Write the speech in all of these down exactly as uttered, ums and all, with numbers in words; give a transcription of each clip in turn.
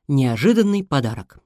Неожиданный подарок.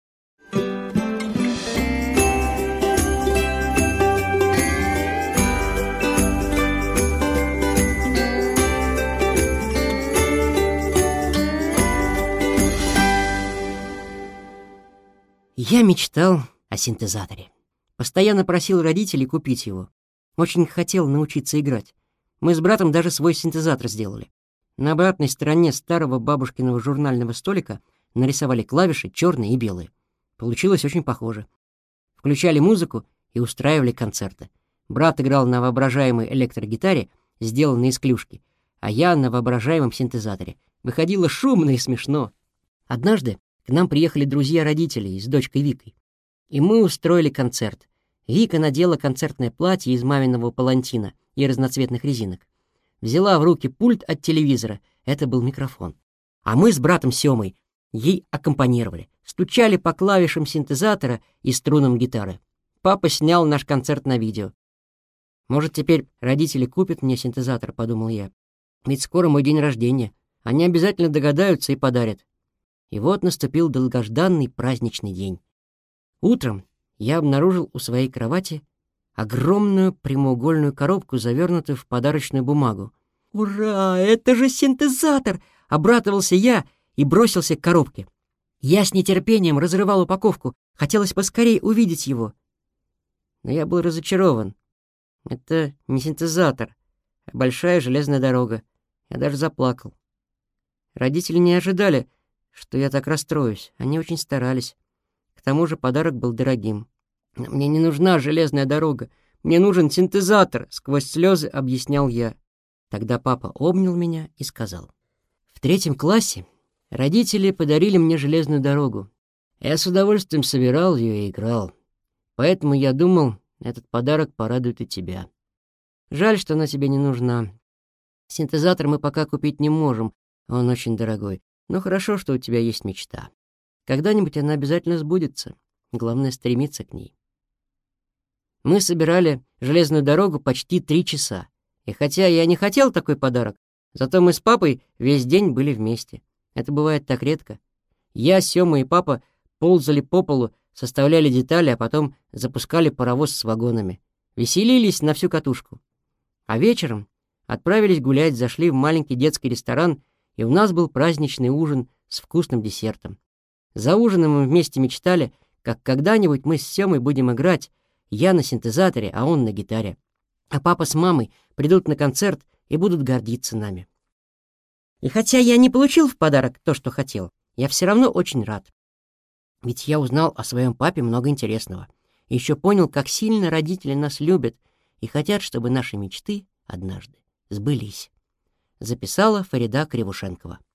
Я мечтал о синтезаторе. Постоянно просил родителей купить его. Очень хотел научиться играть. Мы с братом даже свой синтезатор сделали. На обратной стороне старого бабушкиного журнального столика нарисовали клавиши черные и белые. Получилось очень похоже. Включали музыку и устраивали концерты. Брат играл на воображаемой электрогитаре, сделанной из клюшки, а я на воображаемом синтезаторе. Выходило шумно и смешно. Однажды к нам приехали друзья родителей с дочкой Викой. И мы устроили концерт. Вика надела концертное платье из маминого палантина и разноцветных резинок. Взяла в руки пульт от телевизора, это был микрофон. А мы с братом Сёмой ей аккомпанировали, стучали по клавишам синтезатора и струнам гитары. Папа снял наш концерт на видео. Может, теперь родители купят мне синтезатор, подумал я. Ведь скоро мой день рождения. Они обязательно догадаются и подарят. И вот наступил долгожданный праздничный день. Утром я обнаружил у своей кровати огромную прямоугольную коробку, завернутую в подарочную бумагу. «Ура! Это же синтезатор!» — обрадовался я и бросился к коробке. Я с нетерпением разрывал упаковку, хотелось поскорее увидеть его. Но я был разочарован. Это не синтезатор, а большая железная дорога. Я даже заплакал. Родители не ожидали, что я так расстроюсь. Они очень старались. К тому же подарок был дорогим. «Мне не нужна железная дорога. Мне нужен синтезатор», — сквозь слезы объяснял я. Тогда папа обнял меня и сказал: «В третьем классе родители подарили мне железную дорогу. Я с удовольствием собирал ее и играл. Поэтому я думал, этот подарок порадует и тебя. Жаль, что она тебе не нужна. Синтезатор мы пока купить не можем, он очень дорогой. Но хорошо, что у тебя есть мечта. Когда-нибудь она обязательно сбудется. Главное — стремиться к ней». Мы собирали железную дорогу почти три часа. И хотя я не хотел такой подарок, зато мы с папой весь день были вместе. Это бывает так редко. Я, Сёма и папа ползали по полу, составляли детали, а потом запускали паровоз с вагонами. Веселились на всю катушку. А вечером отправились гулять, зашли в маленький детский ресторан, и у нас был праздничный ужин с вкусным десертом. За ужином мы вместе мечтали, как когда-нибудь мы с Сёмой будем играть, я на синтезаторе, а он на гитаре. А папа с мамой придут на концерт и будут гордиться нами. И хотя я не получил в подарок то, что хотел, я все равно очень рад. Ведь я узнал о своем папе много интересного. И еще понял, как сильно родители нас любят и хотят, чтобы наши мечты однажды сбылись. Записала Фарида Кривушенкова.